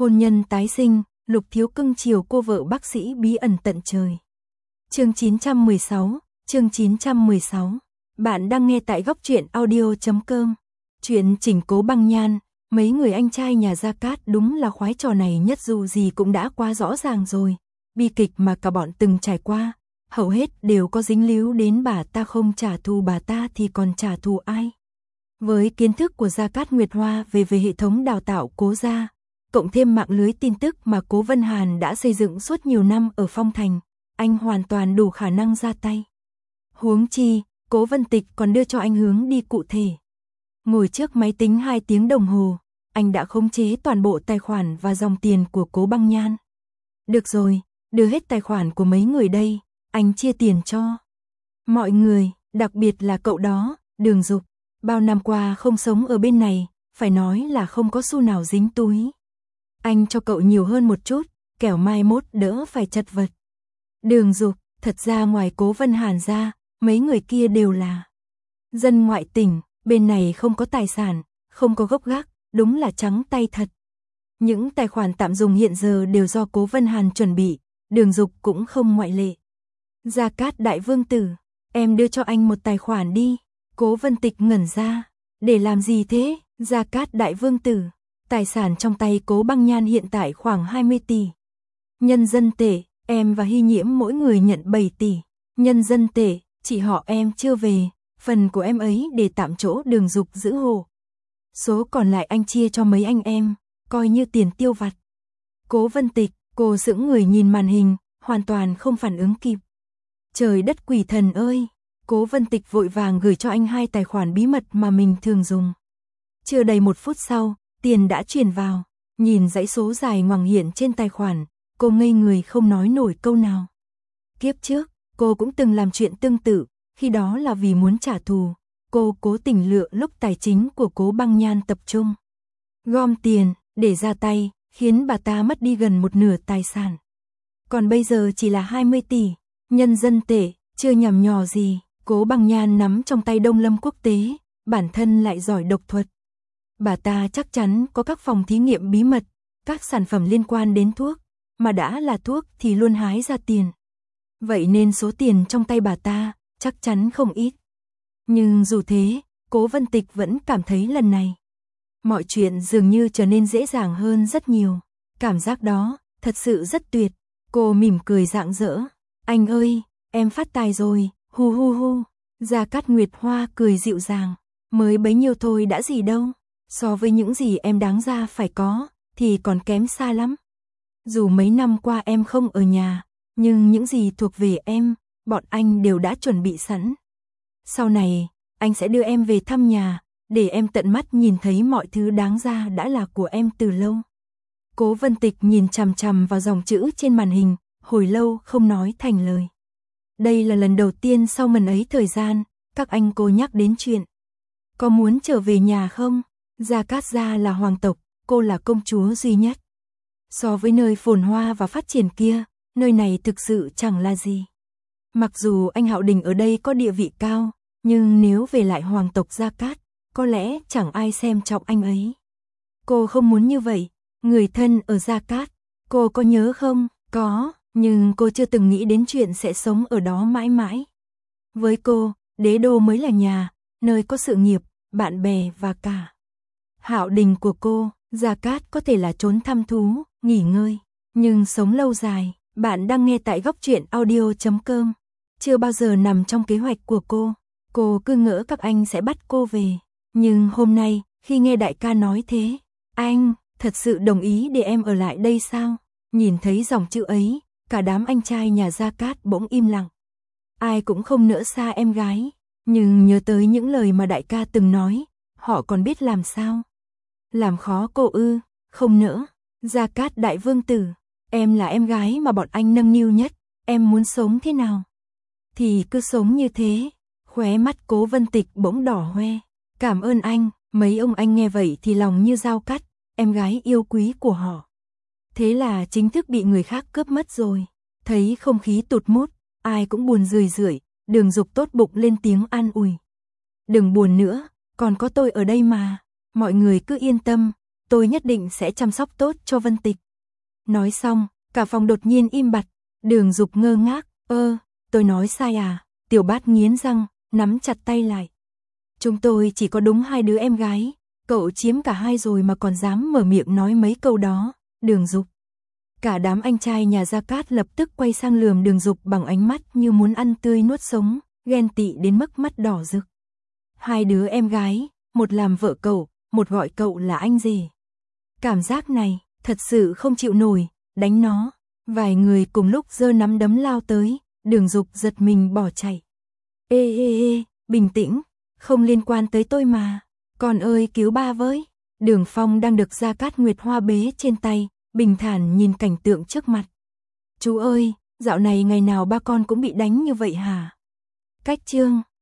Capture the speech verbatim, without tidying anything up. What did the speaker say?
Hôn nhân tái sinh, Lục Thiếu cưng chiều cô vợ bác sĩ bí ẩn tận trời. Chương chín trăm mười sáu, chương chín trăm mười sáu. Bạn đang nghe tại góc truyện audio chấm com. Chuyện chỉnh Cố Băng Nhan, mấy người anh trai nhà Gia Cát đúng là khoái trò này nhất, dù gì cũng đã quá rõ ràng rồi. Bi kịch mà cả bọn từng trải qua, hầu hết đều có dính líu đến bà ta, không trả thù bà ta thì còn trả thù ai. Với kiến thức của Gia Cát Nguyệt Hoa về về hệ thống đào tạo Cố gia, cộng thêm mạng lưới tin tức mà Cố Vân Hàn đã xây dựng suốt nhiều năm ở Phong Thành, anh hoàn toàn đủ khả năng ra tay. Huống chi, Cố Vân Tịch còn đưa cho anh hướng đi cụ thể. Ngồi trước máy tính hai tiếng đồng hồ, anh đã khống chế toàn bộ tài khoản và dòng tiền của Cố Băng Nhan. Được rồi, đưa hết tài khoản của mấy người đây, anh chia tiền cho mọi người, đặc biệt là cậu đó, Đường Dục. Bao năm qua không sống ở bên này, phải nói là không có xu nào dính túi. Anh cho cậu nhiều hơn một chút, kẻo mai mốt đỡ phải chật vật. Đường Dục, thật ra ngoài Cố Vân Hàn ra, mấy người kia đều là dân ngoại tỉnh, bên này không có tài sản, không có gốc gác, đúng là trắng tay thật. Những tài khoản tạm dùng hiện giờ đều do Cố Vân Hàn chuẩn bị, Đường Dục cũng không ngoại lệ. Gia Cát đại vương tử, em đưa cho anh một tài khoản đi. Cố Vân Tịch ngẩn ra, để làm gì thế? Gia Cát đại vương tử, tài sản trong tay Cố Băng Nhan hiện tại khoảng hai mươi tỷ. Nhân dân tệ, em và Hy Nhiễm mỗi người nhận bảy tỷ. Nhân dân tệ, chị họ em chưa về, phần của em ấy để tạm chỗ Đường Dục giữ hộ. Số còn lại anh chia cho mấy anh em, coi như tiền tiêu vặt. Cố Vân Tịch, cô sững người nhìn màn hình, hoàn toàn không phản ứng kịp. Trời đất quỷ thần ơi! Cố Vân Tịch vội vàng gửi cho anh hai tài khoản bí mật mà mình thường dùng. Chưa đầy một phút sau, tiền đã chuyển vào. Nhìn dãy số dài ngoằng hiện trên tài khoản, cô ngây người không nói nổi câu nào. Kiếp trước, cô cũng từng làm chuyện tương tự, khi đó là vì muốn trả thù. Cô cố tình lựa lúc tài chính của Cố Băng Nhan tập trung gom tiền để ra tay, khiến bà ta mất đi gần một nửa tài sản. Còn bây giờ chỉ là hai mươi tỷ, nhân dân tệ, chưa nhằm nhò gì. Cố Băng Nhan nắm trong tay Đông Lâm Quốc tế, bản thân lại giỏi độc thuật. Bà ta chắc chắn có các phòng thí nghiệm bí mật, các sản phẩm liên quan đến thuốc, mà đã là thuốc thì luôn hái ra tiền. Vậy nên số tiền trong tay bà ta chắc chắn không ít. Nhưng dù thế, Cố Vân Tịch vẫn cảm thấy lần này mọi chuyện dường như trở nên dễ dàng hơn rất nhiều. Cảm giác đó thật sự rất tuyệt. Cô mỉm cười rạng rỡ. Anh ơi, em phát tài rồi. Hu hu hu. Gia Cát Nguyệt Hoa cười dịu dàng. Mới bấy nhiêu thôi đã gì đâu. So với những gì em đáng ra phải có, thì còn kém xa lắm. Dù mấy năm qua em không ở nhà, nhưng những gì thuộc về em, bọn anh đều đã chuẩn bị sẵn. Sau này, anh sẽ đưa em về thăm nhà, để em tận mắt nhìn thấy mọi thứ đáng ra đã là của em từ lâu. Cố Vân Tịch nhìn chằm chằm vào dòng chữ trên màn hình, hồi lâu không nói thành lời. Đây là lần đầu tiên sau mần ấy thời gian, các anh cô nhắc đến chuyện có muốn trở về nhà không? Gia Cát gia là hoàng tộc, cô là công chúa duy nhất. So với nơi phồn hoa và phát triển kia, nơi này thực sự chẳng là gì. Mặc dù anh Hạo Đình ở đây có địa vị cao, nhưng nếu về lại hoàng tộc Gia Cát, có lẽ chẳng ai xem trọng anh ấy. Cô không muốn như vậy. Người thân ở Gia Cát, cô có nhớ không? Có, nhưng cô chưa từng nghĩ đến chuyện sẽ sống ở đó mãi mãi. Với cô, đế đô mới là nhà, nơi có sự nghiệp, bạn bè và cả Hạo Đình của cô. Gia Cát có thể là trốn thăm thú, nghỉ ngơi, nhưng sống lâu dài. Bạn đang nghe tại góc truyện audio chấm com. Chưa bao giờ nằm trong kế hoạch của cô. Cô cứ ngỡ các anh sẽ bắt cô về. Nhưng hôm nay, khi nghe đại ca nói thế, anh thật sự đồng ý để em ở lại đây sao? Nhìn thấy dòng chữ ấy, cả đám anh trai nhà Gia Cát bỗng im lặng. Ai cũng không nỡ xa em gái, nhưng nhớ tới những lời mà đại ca từng nói, họ còn biết làm sao? Làm khó cô ư? Không nỡ. Gia Cát đại vương tử, em là em gái mà bọn anh nâng niu nhất, em muốn sống thế nào? Thì cứ sống như thế. Khóe mắt Cố Vân Tịch bỗng đỏ hoe. Cảm ơn anh. Mấy ông anh nghe vậy thì lòng như dao cắt, em gái yêu quý của họ. Thế là chính thức bị người khác cướp mất rồi. Thấy không khí tụt mút, ai cũng buồn rười rượi, Đường Dục tốt bụng lên tiếng an ủi. Đừng buồn nữa, còn có tôi ở đây mà, mọi người cứ yên tâm, tôi nhất định sẽ chăm sóc tốt cho Vân Tịch. Nói xong, cả phòng đột nhiên im bặt, Đường Dục ngơ ngác, ơ, tôi nói sai à, Tiểu Bát nghiến răng, nắm chặt tay lại. Chúng tôi chỉ có đúng hai đứa em gái, cậu chiếm cả hai rồi mà còn dám mở miệng nói mấy câu đó, Đường Dục. Cả đám anh trai nhà Gia Cát lập tức quay sang lườm Đường Dục bằng ánh mắt như muốn ăn tươi nuốt sống, ghen tị đến mức mắt đỏ rực. Hai đứa em gái, một làm vợ cậu, một gọi cậu là anh rể. Cảm giác này, thật sự không chịu nổi, đánh nó. Vài người cùng lúc giơ nắm đấm lao tới, Đường Dục giật mình bỏ chạy. Ê ê ê, bình tĩnh, không liên quan tới tôi mà. Con ơi cứu ba với. Đường Phong đang được Gia Cát Nguyệt Hoa bế trên tay, bình thản nhìn cảnh tượng trước mặt. Chú ơi, dạo này ngày nào ba con cũng bị đánh như vậy hả? Cách chương